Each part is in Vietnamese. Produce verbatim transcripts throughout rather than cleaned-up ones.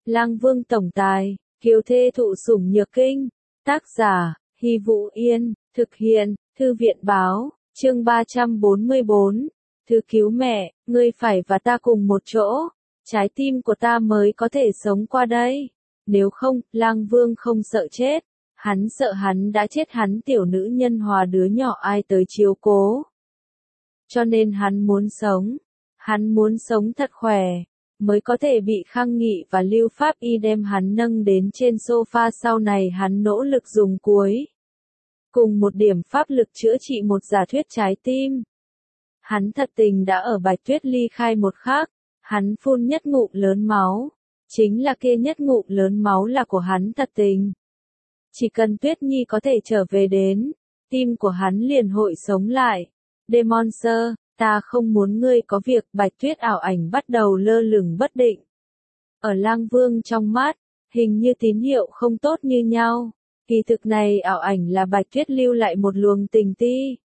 Lang Vương tổng tài, kiều thê thụ sủng nhược kinh. Tác giả, Hy Vũ Yên, thực hiện, Thư viện báo, chương ba trăm bốn mươi bốn. Thư cứu mẹ, ngươi phải và ta cùng một chỗ, trái tim của ta mới có thể sống qua đây. Nếu không, Lang Vương không sợ chết. Hắn sợ hắn đã chết, hắn tiểu nữ nhân hòa đứa nhỏ ai tới chiếu cố. Cho nên hắn muốn sống. Hắn muốn sống thật khỏe, mới có thể bị Khang Nghị và Lưu Pháp Y đem hắn nâng đến trên sofa. Sau này hắn nỗ lực dùng cuối cùng một điểm pháp lực chữa trị một giả thuyết trái tim. Hắn thật tình đã ở Bạch Tuyết ly khai một khắc, hắn phun nhất ngụm lớn máu. Chính là kia nhất ngụm lớn máu là của hắn thật tình. Chỉ cần Tuyết Nhi có thể trở về đến, tim của hắn liền hội sống lại. Demon Sir, ta không muốn ngươi có việc. Bạch Tuyết ảo ảnh bắt đầu lơ lửng bất định. Ở Lang Vương trong mắt, hình như tín hiệu không tốt như nhau. Kỳ thực này ảo ảnh là Bạch Tuyết lưu lại một luồng tình ti.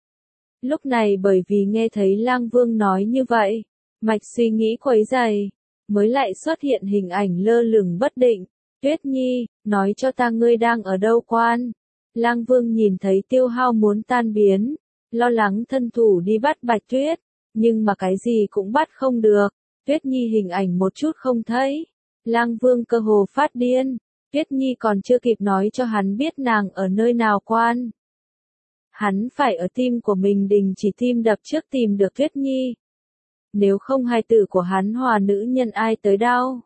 Lúc này bởi vì nghe thấy Lang Vương nói như vậy, mạch suy nghĩ quấy dày, mới lại xuất hiện hình ảnh lơ lửng bất định. Tuyết Nhi, nói cho ta ngươi đang ở đâu quan. Lang Vương nhìn thấy tiêu hao muốn tan biến, lo lắng thân thủ đi bắt Bạch Tuyết, nhưng mà cái gì cũng bắt không được. Tuyết Nhi hình ảnh một chút không thấy. Lang Vương cơ hồ phát điên. Tuyết Nhi còn chưa kịp nói cho hắn biết nàng ở nơi nào quan. Hắn phải ở tim của mình đình chỉ tim đập trước tìm được Tuyết Nhi. Nếu không hài tử của hắn hòa nữ nhân ai tới đau,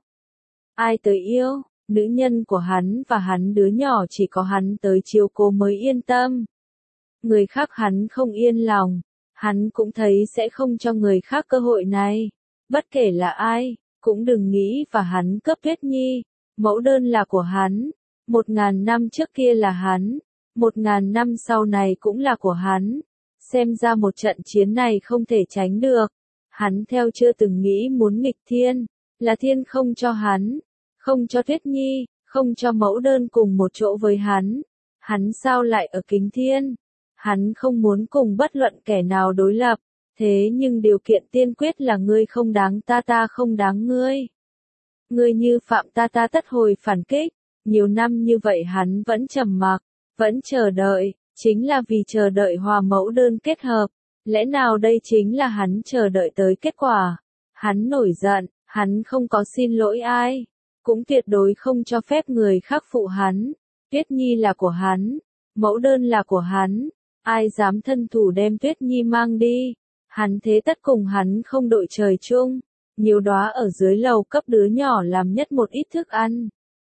ai tới yêu, nữ nhân của hắn và hắn đứa nhỏ chỉ có hắn tới chiếu cố mới yên tâm. Người khác hắn không yên lòng, hắn cũng thấy sẽ không cho người khác cơ hội này. Bất kể là ai, cũng đừng nghĩ và hắn cấp Tuyết Nhi. Mẫu đơn là của hắn, một ngàn năm trước kia là hắn, một ngàn năm sau này cũng là của hắn. Xem ra một trận chiến này không thể tránh được. Hắn theo chưa từng nghĩ muốn nghịch thiên, là thiên không cho hắn, không cho Tuyết Nhi, không cho mẫu đơn cùng một chỗ với hắn. Hắn sao lại ở kính thiên? Hắn không muốn cùng bất luận kẻ nào đối lập, thế nhưng điều kiện tiên quyết là ngươi không đáng ta, ta không đáng ngươi. Ngươi như phạm ta, ta tất hồi phản kích. Nhiều năm như vậy hắn vẫn trầm mặc, vẫn chờ đợi, chính là vì chờ đợi hòa mẫu đơn kết hợp. Lẽ nào đây chính là hắn chờ đợi tới kết quả? Hắn nổi giận, hắn không có xin lỗi ai, cũng tuyệt đối không cho phép người khác phụ hắn. Tuyết Nhi là của hắn, mẫu đơn là của hắn, ai dám thân thủ đem Tuyết Nhi mang đi? Hắn thế tất cùng hắn không đội trời chung. Nhiều đóa ở dưới lầu cấp đứa nhỏ làm nhất một ít thức ăn.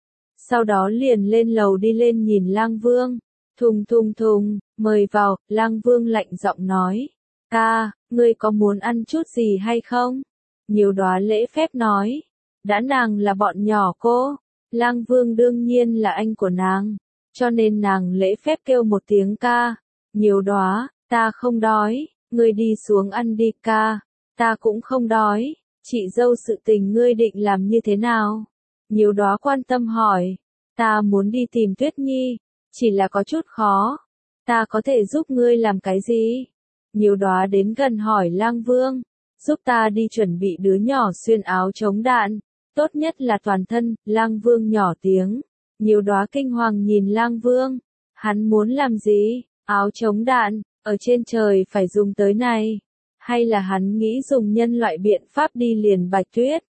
Sau đó liền lên lầu đi lên nhìn Lang Vương. Thùng thùng thùng, mời vào. Lang Vương lạnh giọng nói. Ca, ngươi có muốn ăn chút gì hay không? Nhiều đóa lễ phép nói. Đã nàng là bọn nhỏ cô, Lang Vương đương nhiên là anh của nàng, cho nên nàng lễ phép kêu một tiếng ca. Nhiều đóa, ta không đói, ngươi đi xuống ăn đi ca. Ta cũng không đói. Chị dâu sự tình ngươi định làm như thế nào? Nhiều đóa quan tâm hỏi. Ta muốn đi tìm Tuyết Nhi, chỉ là có chút khó. Ta có thể giúp ngươi làm cái gì? Nhiều đóa đến gần hỏi Lang Vương. Giúp ta đi chuẩn bị đứa nhỏ xuyên áo chống đạn. Tốt nhất là toàn thân. Lang Vương nhỏ tiếng. Nhiều đóa kinh hoàng nhìn Lang Vương. Hắn muốn làm gì? Áo chống đạn, ở trên trời phải dùng tới này. Hay là hắn nghĩ dùng nhân loại biện pháp đi liền Bạch Tuyết?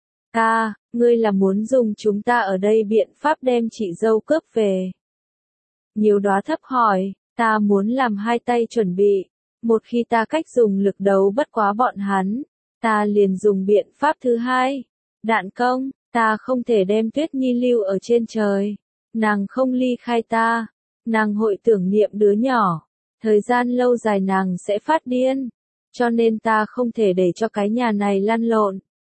Ca, ngươi là muốn dùng chúng ta ở đây biện pháp đem chị dâu cướp về? Nhiều đóa thấp hỏi, ta muốn làm hai tay chuẩn bị. Một khi ta cách dùng lực đấu bất quá bọn hắn, ta liền dùng biện pháp thứ hai. Đạn công, ta không thể đem Tuyết Nhi lưu ở trên trời. Nàng không ly khai ta. Nàng hội tưởng niệm đứa nhỏ. Thời gian lâu dài nàng sẽ phát điên. Cho nên ta không thể để cho cái nhà này lăn lộn.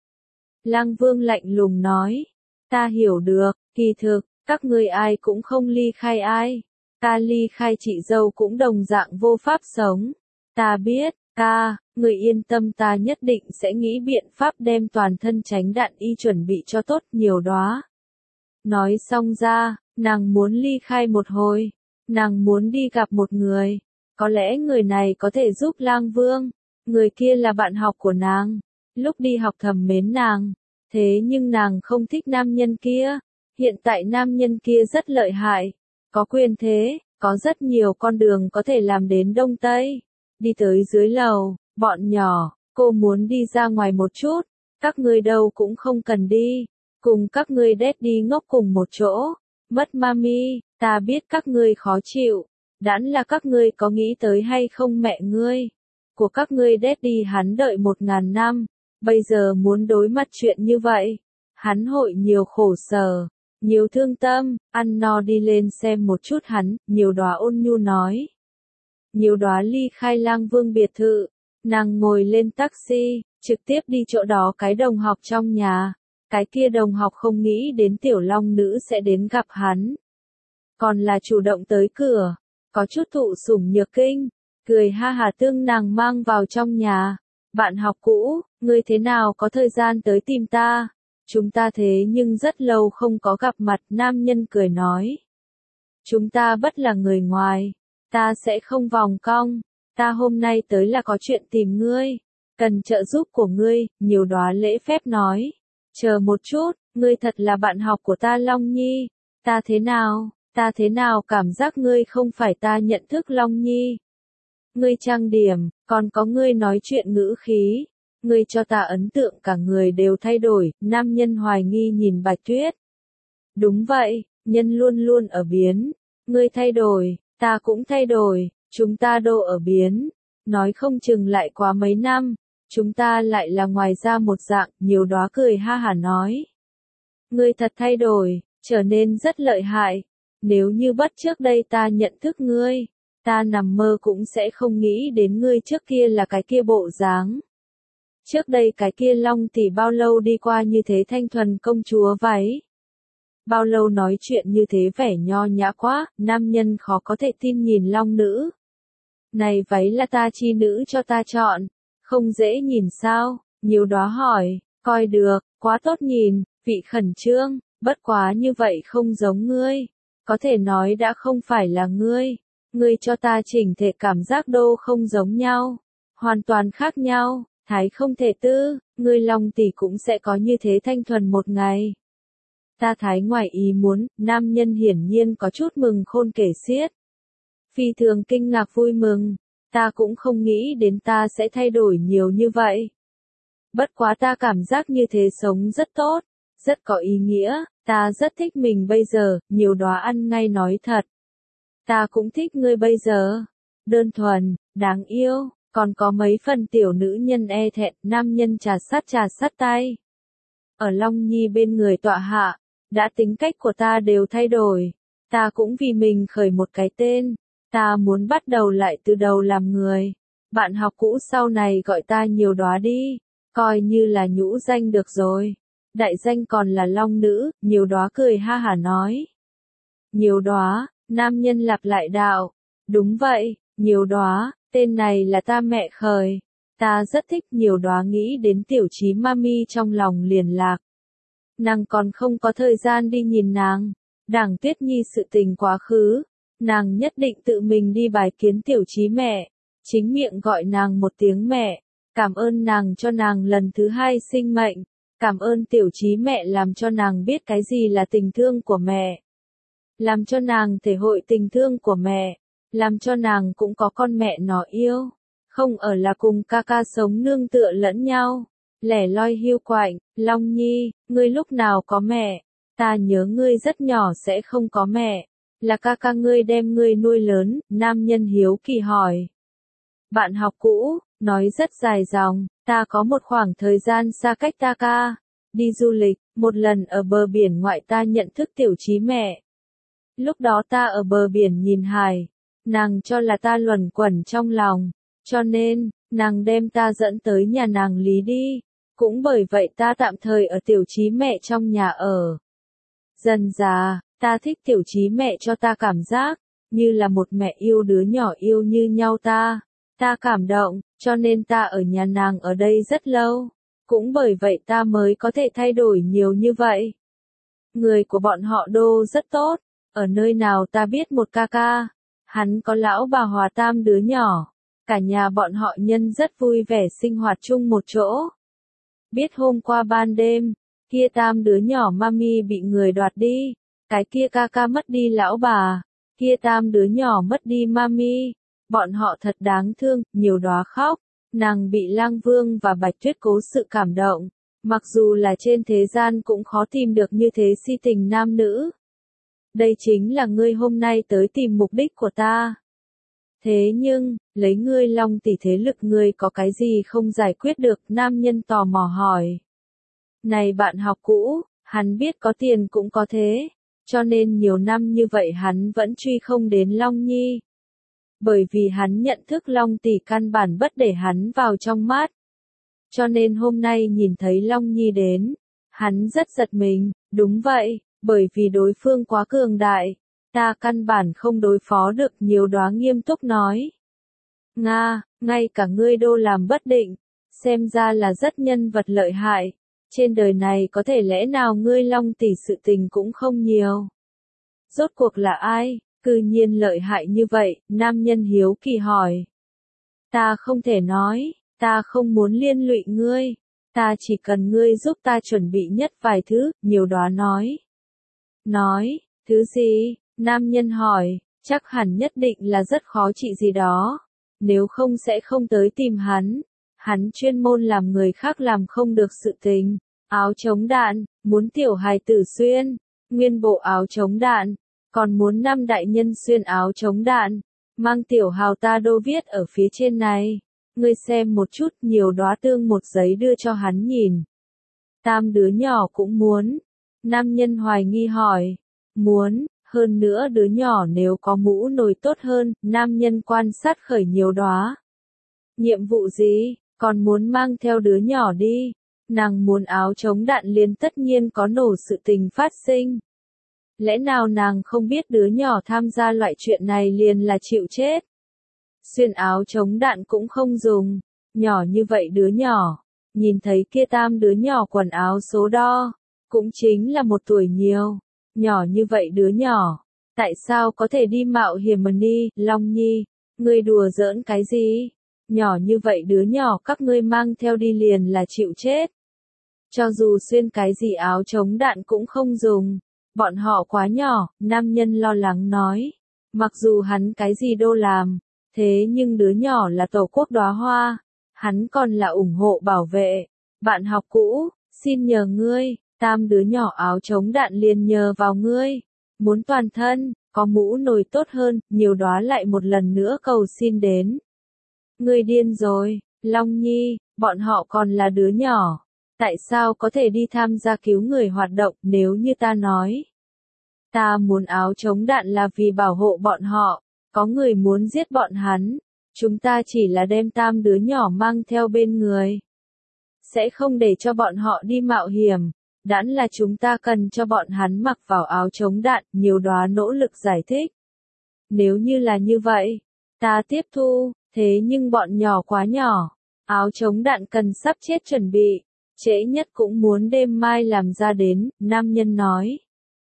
Lang Vương lạnh lùng nói. Ta hiểu được, kỳ thực, các ngươi ai cũng không ly khai ai. Ta ly khai chị dâu cũng đồng dạng vô pháp sống. Ta biết, ca, người yên tâm, ta nhất định sẽ nghĩ biện pháp đem toàn thân tránh đạn y chuẩn bị cho tốt. Nhiều đóa nói xong ra, nàng muốn ly khai một hồi. Nàng muốn đi gặp một người. Có lẽ người này có thể giúp Lang Vương. Người kia là bạn học của nàng. Lúc đi học thầm mến nàng. Thế nhưng nàng không thích nam nhân kia. Hiện tại nam nhân kia rất lợi hại, có quyền thế, có rất nhiều con đường có thể làm đến Đông Tây. Đi tới dưới lầu, bọn nhỏ, cô muốn đi ra ngoài một chút, các ngươi đâu cũng không cần đi, cùng các ngươi daddy ngốc cùng một chỗ. Mất mami, ta biết các ngươi khó chịu, đãn là các ngươi có nghĩ tới hay không mẹ ngươi? Của các ngươi daddy hắn đợi một ngàn năm, bây giờ muốn đối mặt chuyện như vậy, hắn hội nhiều khổ sở, nhiều thương tâm, ăn no đi lên xem một chút hắn, Nhiều Đóa ôn nhu nói. Nhiều Đóa ly khai Lang Vương biệt thự, nàng ngồi lên taxi, trực tiếp đi chỗ đó cái đồng học trong nhà. Cái kia đồng học không nghĩ đến tiểu long nữ sẽ đến gặp hắn. Còn là chủ động tới cửa, có chút thụ sủng nhược kinh, cười ha hà tương nàng mang vào trong nhà. Bạn học cũ, ngươi thế nào có thời gian tới tìm ta? Chúng ta thế nhưng rất lâu không có gặp mặt, nam nhân cười nói. Chúng ta bất là người ngoài, ta sẽ không vòng cong, ta hôm nay tới là có chuyện tìm ngươi, cần trợ giúp của ngươi, Nhiều Đóa lễ phép nói. Chờ một chút, ngươi thật là bạn học của ta Long Nhi, ta thế nào, ta thế nào cảm giác ngươi không phải ta nhận thức Long Nhi. Ngươi trang điểm, còn có ngươi nói chuyện ngữ khí, ngươi cho ta ấn tượng cả người đều thay đổi, nam nhân hoài nghi nhìn Bạch Tuyết. Đúng vậy, nhân luôn luôn ở biến, ngươi thay đổi, ta cũng thay đổi, chúng ta đều ở biến, nói không chừng lại quá mấy năm, chúng ta lại là ngoài ra một dạng, Nhiều Đóa cười ha hả nói. Ngươi thật thay đổi, trở nên rất lợi hại, nếu như bất trước đây ta nhận thức ngươi, ta nằm mơ cũng sẽ không nghĩ đến ngươi trước kia là cái kia bộ dáng. Trước đây cái kia Long tỷ bao lâu đi qua như thế thanh thuần công chúa váy. Bao lâu nói chuyện như thế vẻ nho nhã quá, nam nhân khó có thể tin nhìn Long nữ. Này váy là ta chi nữ cho ta chọn, không dễ nhìn sao? Nhiều Đóa hỏi, coi được, quá tốt nhìn, vị khẩn trương, bất quá như vậy không giống ngươi, có thể nói đã không phải là ngươi, ngươi cho ta chỉnh thể cảm giác đô không giống nhau, hoàn toàn khác nhau, thái không thể tư, ngươi Long tỷ cũng sẽ có như thế thanh thuần một ngày. Ta thái ngoài ý muốn, nam nhân hiển nhiên có chút mừng khôn kể xiết. Phi thường kinh ngạc vui mừng, ta cũng không nghĩ đến ta sẽ thay đổi nhiều như vậy. Bất quá ta cảm giác như thế sống rất tốt, rất có ý nghĩa, ta rất thích mình bây giờ, Nhiều Đóa ăn ngay nói thật. Ta cũng thích ngươi bây giờ, đơn thuần, đáng yêu, còn có mấy phần tiểu nữ nhân e thẹn, nam nhân trà sát trà sát tay. Ở Long Nhi bên người tọa hạ, đã tính cách của ta đều thay đổi, ta cũng vì mình khởi một cái tên, ta muốn bắt đầu lại từ đầu làm người. Bạn học cũ sau này gọi ta Nhiều Đóa đi, coi như là nhũ danh được rồi. Đại danh còn là Long nữ, Nhiều Đóa cười ha hả nói. Nhiều Đóa, nam nhân lặp lại đạo. Đúng vậy, Nhiều Đóa, tên này là ta mẹ khởi. Ta rất thích. Nhiều Đóa nghĩ đến tiểu trí mami trong lòng liền lạc. Nàng còn không có thời gian đi nhìn nàng. Đảng Tuyết Nhi sự tình quá khứ. Nàng nhất định tự mình đi bài kiến tiểu trí mẹ. Chính miệng gọi nàng một tiếng mẹ. Cảm ơn nàng cho nàng lần thứ hai sinh mệnh. Cảm ơn tiểu trí mẹ làm cho nàng biết cái gì là tình thương của mẹ. Làm cho nàng thể hội tình thương của mẹ. Làm cho nàng cũng có con mẹ nó yêu. Không ở là cùng ca ca sống nương tựa lẫn nhau. Lẻ loi hiu quạnh, Long Nhi, ngươi lúc nào có mẹ? Ta nhớ ngươi rất nhỏ sẽ không có mẹ. Là ca ca ngươi đem ngươi nuôi lớn, nam nhân hiếu kỳ hỏi. Bạn học cũ, nói rất dài dòng, ta có một khoảng thời gian xa cách ta ca. Đi du lịch, một lần ở bờ biển ngoại ta nhận thức tiểu trí mẹ. Lúc đó ta ở bờ biển nhìn hải, nàng cho là ta luẩn quẩn trong lòng, cho nên, nàng đem ta dẫn tới nhà nàng Lý đi. Cũng bởi vậy ta tạm thời ở tiểu trí mẹ trong nhà ở. Dần dà, ta thích tiểu trí mẹ cho ta cảm giác, như là một mẹ yêu đứa nhỏ yêu như nhau ta. Ta cảm động, cho nên ta ở nhà nàng ở đây rất lâu. Cũng bởi vậy ta mới có thể thay đổi nhiều như vậy. Người của bọn họ đô rất tốt, ở nơi nào ta biết một ca ca. Hắn có lão bà hòa tam đứa nhỏ. Cả nhà bọn họ nhân rất vui vẻ sinh hoạt chung một chỗ. Biết hôm qua ban đêm, kia tam đứa nhỏ mami bị người đoạt đi, cái kia ca ca mất đi lão bà, kia tam đứa nhỏ mất đi mami, bọn họ thật đáng thương, nhiều đóa khóc, nàng bị Lang Vương và Bạch Tuyết cố sự cảm động, mặc dù là trên thế gian cũng khó tìm được như thế si tình nam nữ. Đây chính là ngươi hôm nay tới tìm mục đích của ta. Thế nhưng, lấy ngươi Long tỷ thế lực ngươi có cái gì không giải quyết được, nam nhân tò mò hỏi. Này bạn học cũ, hắn biết có tiền cũng có thế, cho nên nhiều năm như vậy hắn vẫn truy không đến Long Nhi. Bởi vì hắn nhận thức Long tỷ căn bản bất để hắn vào trong mắt. Cho nên hôm nay nhìn thấy Long Nhi đến, hắn rất giật mình, đúng vậy, bởi vì đối phương quá cường đại, ta căn bản không đối phó được, nhiều đóa nghiêm túc nói. Nga, ngay cả ngươi đô làm bất định, xem ra là rất nhân vật lợi hại, trên đời này có thể lẽ nào ngươi Long tỷ sự tình cũng không nhiều. Rốt cuộc là ai, cư nhiên lợi hại như vậy, nam nhân hiếu kỳ hỏi. Ta không thể nói, ta không muốn liên lụy ngươi, ta chỉ cần ngươi giúp ta chuẩn bị nhất vài thứ, nhiều đóa nói. Nói, thứ gì? Nam nhân hỏi, chắc hẳn nhất định là rất khó trị gì đó, nếu không sẽ không tới tìm hắn. Hắn chuyên môn làm người khác làm không được sự tình, áo chống đạn, muốn tiểu hài tử xuyên, nguyên bộ áo chống đạn, còn muốn năm đại nhân xuyên áo chống đạn, mang tiểu hào ta đô viết ở phía trên này. Ngươi xem một chút, nhiều đóa tương một giấy đưa cho hắn nhìn. Tam đứa nhỏ cũng muốn. Nam nhân hoài nghi hỏi, muốn. Hơn nữa đứa nhỏ nếu có mũ nồi tốt hơn, nam nhân quan sát khởi nhiều đóa. Nhiệm vụ gì, còn muốn mang theo đứa nhỏ đi, nàng muốn áo chống đạn liền tất nhiên có nổ sự tình phát sinh. Lẽ nào nàng không biết đứa nhỏ tham gia loại chuyện này liền là chịu chết. Xuyên áo chống đạn cũng không dùng, nhỏ như vậy đứa nhỏ, nhìn thấy kia tam đứa nhỏ quần áo số đo, cũng chính là một tuổi nhiều. Nhỏ như vậy đứa nhỏ, tại sao có thể đi mạo hiểm mà đi, Long Nhi, ngươi đùa giỡn cái gì? Nhỏ như vậy đứa nhỏ các ngươi mang theo đi liền là chịu chết. Cho dù xuyên cái gì áo chống đạn cũng không dùng, bọn họ quá nhỏ, nam nhân lo lắng nói. Mặc dù hắn cái gì đô làm, thế nhưng đứa nhỏ là tổ quốc đóa hoa, hắn còn là ủng hộ bảo vệ. Bạn học cũ, xin nhờ ngươi. Tam đứa nhỏ áo chống đạn liền nhờ vào ngươi, muốn toàn thân, có mũ nồi tốt hơn, nhiều đóa lại một lần nữa cầu xin đến. Ngươi điên rồi, Long Nhi, bọn họ còn là đứa nhỏ, tại sao có thể đi tham gia cứu người hoạt động, nếu như ta nói. Ta muốn áo chống đạn là vì bảo hộ bọn họ, có người muốn giết bọn hắn, chúng ta chỉ là đem tam đứa nhỏ mang theo bên người. Sẽ không để cho bọn họ đi mạo hiểm. Đãn là chúng ta cần cho bọn hắn mặc vào áo chống đạn, nhiều đóa nỗ lực giải thích. Nếu như là như vậy, ta tiếp thu, thế nhưng bọn nhỏ quá nhỏ, áo chống đạn cần sắp chết chuẩn bị, trễ nhất cũng muốn đêm mai làm ra đến, nam nhân nói.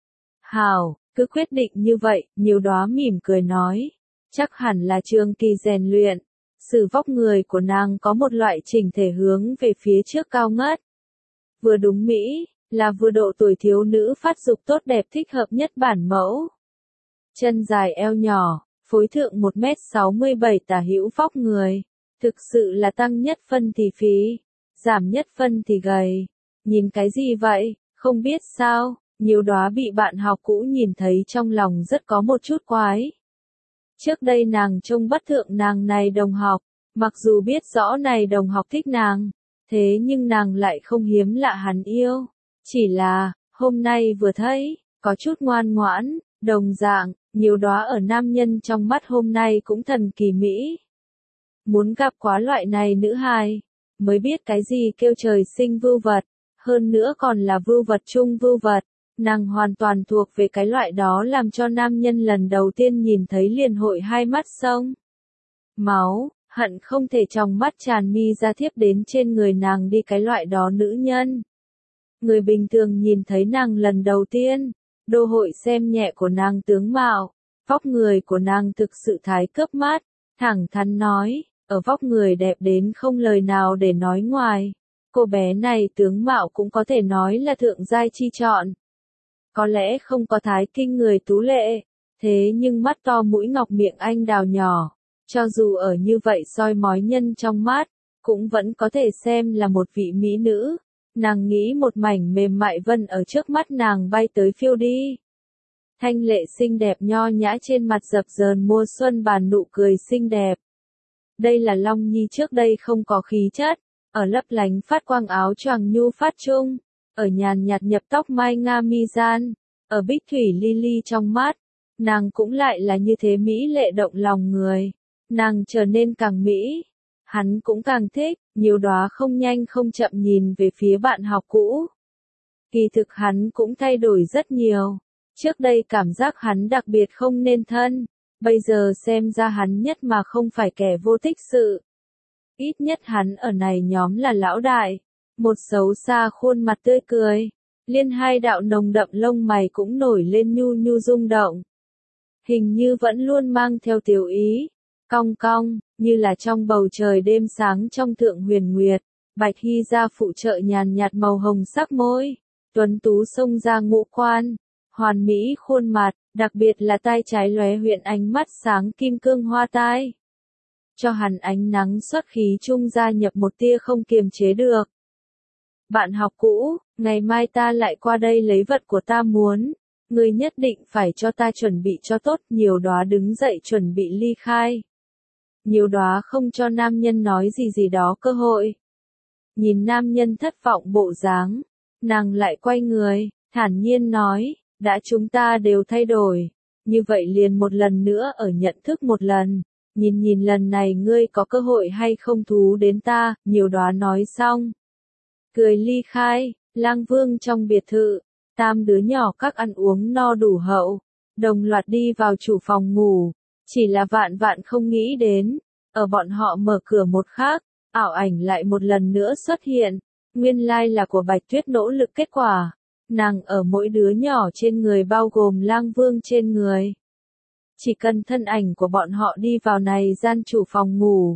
Hảo, cứ quyết định như vậy, nhiều đóa mỉm cười nói, chắc hẳn là trường kỳ rèn luyện, sự vóc người của nàng có một loại chỉnh thể hướng về phía trước cao ngất. Vừa đúng mỹ, là vừa độ tuổi thiếu nữ phát dục tốt đẹp thích hợp nhất bản mẫu. Chân dài eo nhỏ, phối thượng một mét sáu mươi bảy tả hữu vóc người, thực sự là tăng nhất phân thì phí, giảm nhất phân thì gầy. Nhìn cái gì vậy, không biết sao, nhiều đóa bị bạn học cũ nhìn thấy trong lòng rất có một chút quái. Trước đây nàng trông bất thượng nàng này đồng học, mặc dù biết rõ này đồng học thích nàng, thế nhưng nàng lại không hiếm lạ hắn yêu. Chỉ là, hôm nay vừa thấy, có chút ngoan ngoãn, đồng dạng, nhiều đóa ở nam nhân trong mắt hôm nay cũng thần kỳ mỹ. Muốn gặp quá loại này nữ hài, mới biết cái gì kêu trời sinh vưu vật, hơn nữa còn là vưu vật chung vưu vật, nàng hoàn toàn thuộc về cái loại đó làm cho nam nhân lần đầu tiên nhìn thấy liền hội hai mắt sông. Máu, hận không thể trong mắt tràn mi ra thiếp đến trên người nàng đi cái loại đó nữ nhân. Người bình thường nhìn thấy nàng lần đầu tiên, đô hội xem nhẹ của nàng tướng mạo, vóc người của nàng thực sự thái cướp mắt, thẳng thắn nói, ở vóc người đẹp đến không lời nào để nói ngoài, Cô bé này tướng mạo cũng có thể nói là thượng giai chi chọn. Có lẽ không có thái kinh người tú lệ, thế nhưng mắt to mũi ngọc miệng anh đào nhỏ, cho dù ở như vậy soi mói nhân trong mắt, cũng vẫn có thể xem là một vị mỹ nữ. Nàng nghĩ một mảnh mềm mại vân ở trước mắt nàng bay tới phiêu đi. Thanh lệ xinh đẹp nho nhã trên mặt dập dờn mùa xuân bàn nụ cười xinh đẹp. Đây là Long Nhi trước đây không có khí chất, ở lấp lánh phát quang áo choàng nhu phát trung, ở nhàn nhạt nhập tóc mai nga mi gian, ở bích thủy li li trong mắt, nàng cũng lại là như thế mỹ lệ động lòng người. Nàng trở nên càng mỹ, hắn cũng càng thích, nhiều đóa không nhanh không chậm nhìn về phía bạn học cũ. Kỳ thực hắn cũng thay đổi rất nhiều. Trước đây cảm giác hắn đặc biệt không nên thân, bây giờ xem ra hắn nhất mà không phải kẻ vô tích sự. Ít nhất hắn ở này nhóm là lão đại, một xấu xa khuôn mặt tươi cười, liên hai đạo nồng đậm lông mày cũng nổi lên nhu nhu rung động. Hình như vẫn luôn mang theo tiểu ý, cong cong, như là trong bầu trời đêm sáng trong thượng huyền nguyệt, Bạch Hy ra phụ trợ nhàn nhạt màu hồng sắc môi, tuấn tú xông ra ngũ quan, hoàn mỹ khuôn mặt, đặc biệt là tai trái lóe huyện ánh mắt sáng kim cương hoa tai. Cho hắn ánh nắng xuất khí trung gia nhập một tia không kiềm chế được. Bạn học cũ, ngày mai ta lại qua đây lấy vật của ta muốn, ngươi nhất định phải cho ta chuẩn bị cho tốt. Nhiều đóa đứng dậy chuẩn bị ly khai. Nhiều đóa không cho nam nhân nói gì gì đó cơ hội. Nhìn nam nhân thất vọng bộ dáng, nàng lại quay người, thản nhiên nói, đã chúng ta đều thay đổi, như vậy liền một lần nữa ở nhận thức một lần, nhìn nhìn lần này ngươi có cơ hội hay không thú đến ta. Nhiều đóa nói xong, cười ly khai. Lang Vương trong biệt thự, tam đứa nhỏ các ăn uống no đủ hậu, đồng loạt đi vào chủ phòng ngủ, chỉ là vạn vạn không nghĩ đến, ở bọn họ mở cửa một khắc, ảo ảnh lại một lần nữa xuất hiện, nguyên lai là của Bạch Tuyết nỗ lực kết quả. Nàng ở mỗi đứa nhỏ trên người bao gồm Lang Vương trên người. Chỉ cần thân ảnh của bọn họ đi vào này gian chủ phòng ngủ,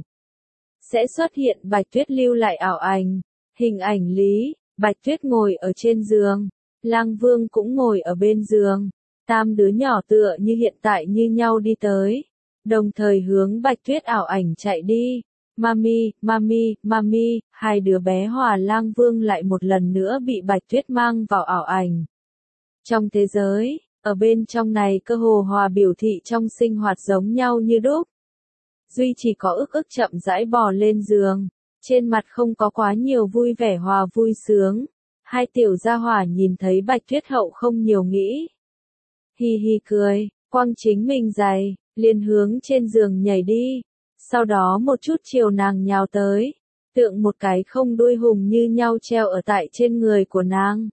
sẽ xuất hiện Bạch Tuyết lưu lại ảo ảnh. Hình ảnh lý, Bạch Tuyết ngồi ở trên giường, Lang Vương cũng ngồi ở bên giường. Tam đứa nhỏ tựa như hiện tại như nhau đi tới, đồng thời hướng Bạch Tuyết ảo ảnh chạy đi. Mami, mami, mami, hai đứa bé hòa Lang Vương lại một lần nữa bị Bạch Tuyết mang vào ảo ảnh. Trong thế giới, ở bên trong này cơ hồ hòa biểu thị trong sinh hoạt giống nhau như đúc. Duy chỉ có ức ức chậm rãi bò lên giường, trên mặt không có quá nhiều vui vẻ hòa vui sướng. Hai tiểu gia hỏa nhìn thấy Bạch Tuyết hậu không nhiều nghĩ. Hi hi cười, quăng chính mình giày, liền hướng trên giường nhảy đi. Sau đó một chút chiều nàng nhào tới, tượng một cái không đuôi hùng như nhau treo ở tại trên người của nàng.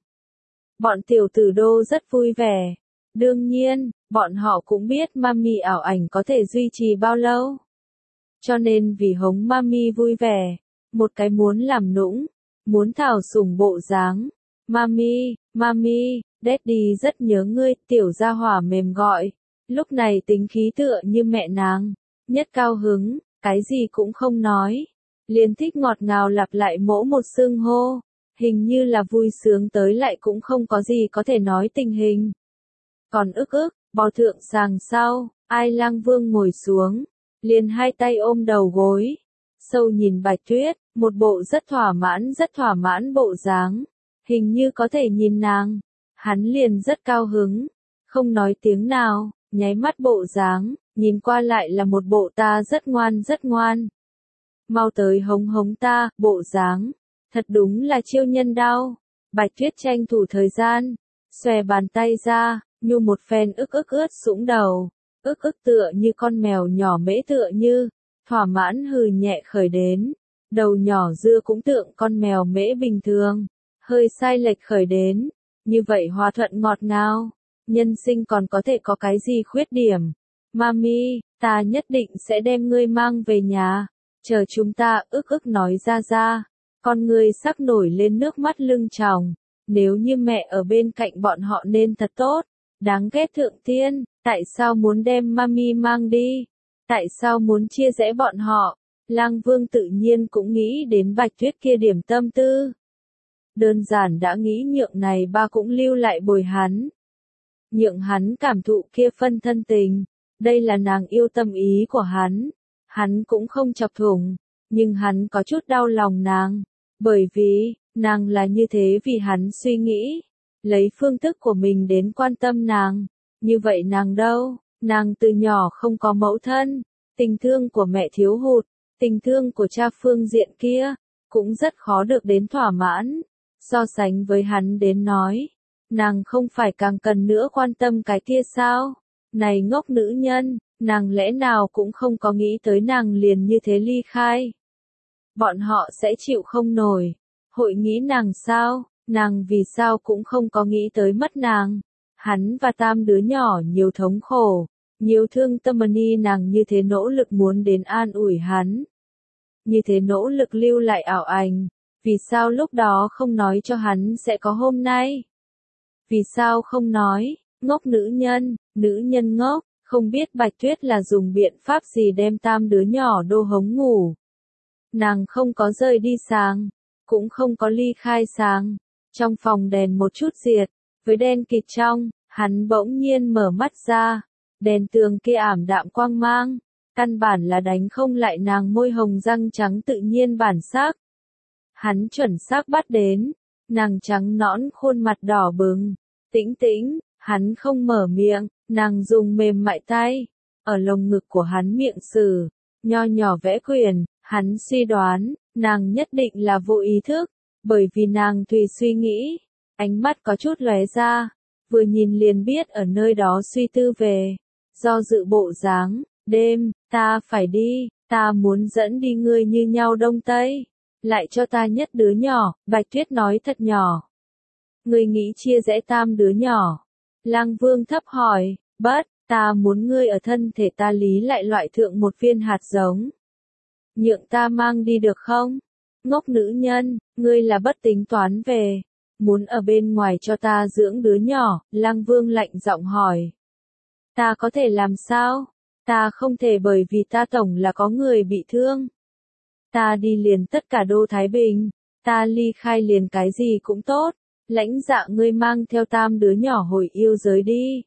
Bọn tiểu tử đô rất vui vẻ. Đương nhiên, bọn họ cũng biết mami ảo ảnh có thể duy trì bao lâu. Cho nên vì hống mami vui vẻ, một cái muốn làm nũng, muốn thảo sủng bộ dáng. Mami, mami, daddy rất nhớ ngươi, tiểu gia hỏa mềm gọi. Lúc này tính khí tựa như mẹ nàng, nhất cao hứng, cái gì cũng không nói. Liền thích ngọt ngào lặp lại mỗi một xưng hô, hình như là vui sướng tới lại cũng không có gì có thể nói tình hình. Còn ức ức, bò thượng sàng sau, Ai Lang Vương ngồi xuống, liền hai tay ôm đầu gối, sâu nhìn Bạch Tuyết, một bộ rất thỏa mãn rất thỏa mãn bộ dáng, hình như có thể nhìn nàng, hắn liền rất cao hứng, không nói tiếng nào, nháy mắt bộ dáng, nhìn qua lại là một bộ ta rất ngoan rất ngoan. Mau tới hống hống ta, bộ dáng, thật đúng là chiêu nhân đao. Bạch Tuyết tranh thủ thời gian, xòe bàn tay ra, nhu một phen ức ức ướt sũng đầu, ức ức tựa như con mèo nhỏ mễ tựa như, thỏa mãn hừ nhẹ khởi đến, đầu nhỏ dưa cũng tượng con mèo mễ bình thường, hơi sai lệch khởi đến, như vậy hòa thuận ngọt ngào, nhân sinh còn có thể có cái gì khuyết điểm. Mami, ta nhất định sẽ đem ngươi mang về nhà, chờ chúng ta. Ức ức nói ra ra, con ngươi sắc nổi lên nước mắt lưng tròng, nếu như mẹ ở bên cạnh bọn họ nên thật tốt. Đáng ghét thượng thiên, tại sao muốn đem mami mang đi? Tại sao muốn chia rẽ bọn họ? Lang Vương tự nhiên cũng nghĩ đến Bạch Tuyết kia điểm tâm tư. Đơn giản đã nghĩ nhượng này ba cũng lưu lại bồi hắn. Nhượng hắn cảm thụ kia phân thân tình, đây là nàng yêu tâm ý của hắn. Hắn cũng không chọc thủng, nhưng hắn có chút đau lòng nàng, bởi vì, nàng là như thế vì hắn suy nghĩ, lấy phương thức của mình đến quan tâm nàng. Như vậy nàng đâu, nàng từ nhỏ không có mẫu thân, tình thương của mẹ thiếu hụt, tình thương của cha phương diện kia, cũng rất khó được đến thỏa mãn. So sánh với hắn đến nói, nàng không phải càng cần nữa quan tâm cái kia sao? Này ngốc nữ nhân, nàng lẽ nào cũng không có nghĩ tới nàng liền như thế ly khai. Bọn họ sẽ chịu không nổi, hội nghĩ nàng sao, nàng vì sao cũng không có nghĩ tới mất nàng. Hắn và tam đứa nhỏ nhiều thống khổ, nhiều thương tâm ni nàng như thế nỗ lực muốn đến an ủi hắn. Như thế nỗ lực lưu lại ảo ảnh, vì sao lúc đó không nói cho hắn sẽ có hôm nay? Vì sao không nói, ngốc nữ nhân, nữ nhân ngốc, không biết Bạch Tuyết là dùng biện pháp gì đem tam đứa nhỏ đô hống ngủ. Nàng không có rời đi sáng, cũng không có ly khai sáng, trong phòng đèn một chút diệt, với đen kịt trong, hắn bỗng nhiên mở mắt ra, đèn tường kia ảm đạm quang mang, căn bản là đánh không lại nàng môi hồng răng trắng tự nhiên bản sắc. Hắn chuẩn xác bắt đến, nàng trắng nõn khuôn mặt đỏ bừng, tĩnh tĩnh, hắn không mở miệng, nàng dùng mềm mại tay, ở lồng ngực của hắn miệng sử, nho nhỏ vẽ quyền, hắn suy đoán, nàng nhất định là vô ý thức, bởi vì nàng tùy suy nghĩ, ánh mắt có chút lóe ra, vừa nhìn liền biết ở nơi đó suy tư về, do dự bộ dáng, đêm, ta phải đi, ta muốn dẫn đi ngươi như nhau đông tây, lại cho ta nhất đứa nhỏ, Bạch Tuyết nói thật nhỏ. Ngươi nghĩ chia rẽ tam đứa nhỏ. Lang Vương thấp hỏi, bất, ta muốn ngươi ở thân thể ta lý lại loại thượng một viên hạt giống. Nhượng ta mang đi được không? Ngốc nữ nhân, ngươi là bất tính toán về, muốn ở bên ngoài cho ta dưỡng đứa nhỏ, Lang Vương lạnh giọng hỏi. Ta có thể làm sao? Ta không thể bởi vì ta tổng là có người bị thương. Ta đi liền tất cả đô Thái Bình, ta ly khai liền cái gì cũng tốt, lãnh dạ ngươi mang theo tam đứa nhỏ hồi yêu giới đi.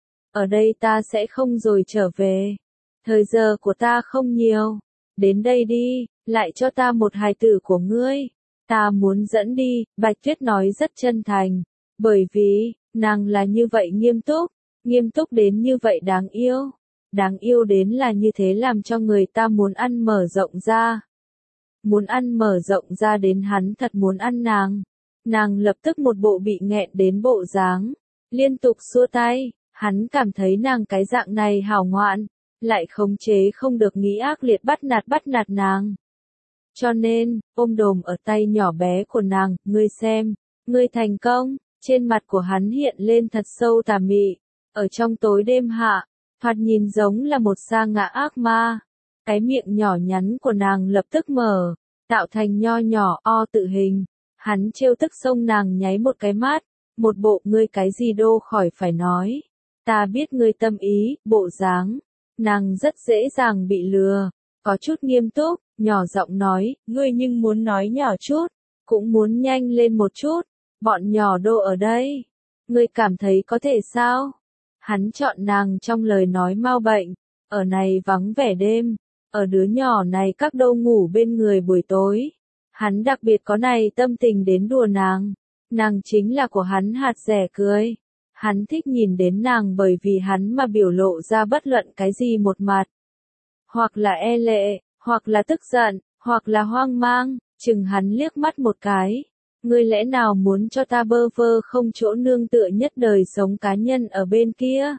Ở đây ta sẽ không rồi trở về, thời giờ của ta không nhiều, đến đây đi, lại cho ta một hài tử của ngươi, ta muốn dẫn đi, Bạch Tuyết nói rất chân thành, bởi vì, nàng là như vậy nghiêm túc, nghiêm túc đến như vậy đáng yêu, đáng yêu đến là như thế làm cho người ta muốn ăn mở rộng ra. Muốn ăn mở rộng ra đến hắn thật muốn ăn nàng. Nàng lập tức một bộ bị nghẹn đến bộ dáng, liên tục xua tay, hắn cảm thấy nàng cái dạng này hảo ngoạn, lại khống chế không được nghĩ ác liệt bắt nạt bắt nạt nàng. Cho nên, ôm đồm ở tay nhỏ bé của nàng, ngươi xem, ngươi thành công, trên mặt của hắn hiện lên thật sâu tà mị, ở trong tối đêm hạ, thoạt nhìn giống là một sa ngã ác ma. Cái miệng nhỏ nhắn của nàng lập tức mở, tạo thành nho nhỏ o tự hình. Hắn trêu tức xông nàng nháy một cái mắt, một bộ ngươi cái gì đô khỏi phải nói. Ta biết ngươi tâm ý, bộ dáng. Nàng rất dễ dàng bị lừa, có chút nghiêm túc, nhỏ giọng nói, ngươi nhưng muốn nói nhỏ chút, cũng muốn nhanh lên một chút, bọn nhỏ đô ở đây. Ngươi cảm thấy có thể sao? Hắn chọn nàng trong lời nói mau bệnh, ở này vắng vẻ đêm. Ở đứa nhỏ này các đâu ngủ bên người buổi tối. Hắn đặc biệt có này tâm tình đến đùa nàng. Nàng chính là của hắn hạt rẻ cười. Hắn thích nhìn đến nàng bởi vì hắn mà biểu lộ ra bất luận cái gì một mặt. Hoặc là e lệ, hoặc là tức giận, hoặc là hoang mang, chừng hắn liếc mắt một cái. Ngươi lẽ nào muốn cho ta bơ vơ không chỗ nương tựa nhất đời sống cá nhân ở bên kia?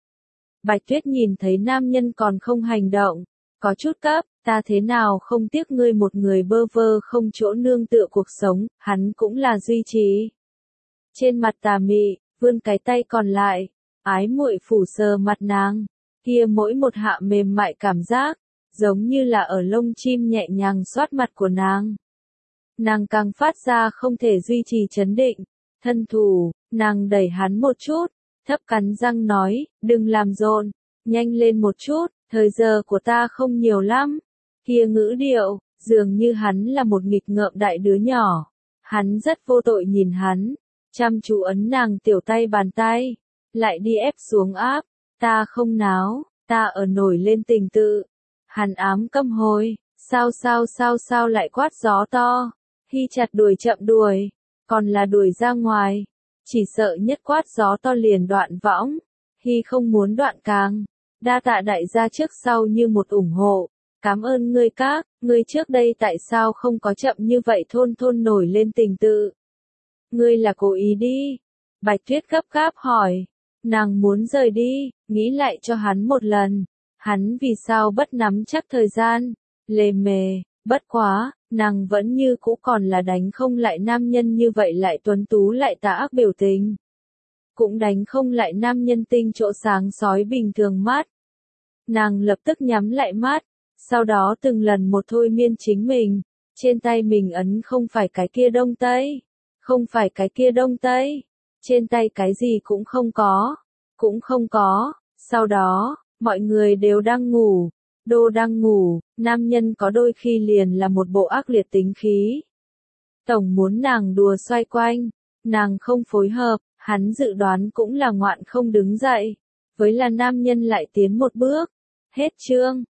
Bạch Tuyết nhìn thấy nam nhân còn không hành động. Có chút cấp, ta thế nào không tiếc ngươi một người bơ vơ không chỗ nương tựa cuộc sống, hắn cũng là duy trì. Trên mặt tà mị, vươn cái tay còn lại, ái muội phủ sờ mặt nàng, kia mỗi một hạ mềm mại cảm giác, giống như là ở lông chim nhẹ nhàng xoát mặt của nàng. Nàng càng phát ra không thể duy trì chấn định, thân thủ, nàng đẩy hắn một chút, thấp cắn răng nói, đừng làm rộn, nhanh lên một chút. Thời giờ của ta không nhiều lắm. Kia ngữ điệu, dường như hắn là một nghịch ngợm đại đứa nhỏ. Hắn rất vô tội nhìn hắn, chăm chú ấn nàng tiểu tay bàn tay, lại đi ép xuống áp, ta không náo, ta ở nổi lên tình tự. Hắn ám câm hồi, sao sao sao sao lại quát gió to, Hy chặt đuổi chậm đuổi, còn là đuổi ra ngoài, chỉ sợ nhất quát gió to liền đoạn võng, Hy không muốn đoạn càng, đa tạ đại gia trước sau như một ủng hộ, cảm ơn ngươi các, ngươi trước đây tại sao không có chậm như vậy thôn thôn nổi lên tình tự. Ngươi là cố ý đi, Bạch Tuyết gấp gáp hỏi, nàng muốn rời đi, nghĩ lại cho hắn một lần, hắn vì sao bất nắm chắc thời gian, lề mề, bất quá, nàng vẫn như cũ còn là đánh không lại nam nhân như vậy lại tuấn tú lại tà ác biểu tình. Cũng đánh không lại nam nhân tinh chỗ sáng sói bình thường mắt. Nàng lập tức nhắm lại mắt, sau đó từng lần một thôi miên chính mình, trên tay mình ấn không phải cái kia đông tây, không phải cái kia đông tây, trên tay cái gì cũng không có, cũng không có, sau đó, mọi người đều đang ngủ, Đô đang ngủ, nam nhân có đôi khi liền là một bộ ác liệt tính khí. Tổng muốn nàng đùa xoay quanh, nàng không phối hợp, hắn dự đoán cũng là ngoạn không đứng dậy, với là nam nhân lại tiến một bước. Hết chương.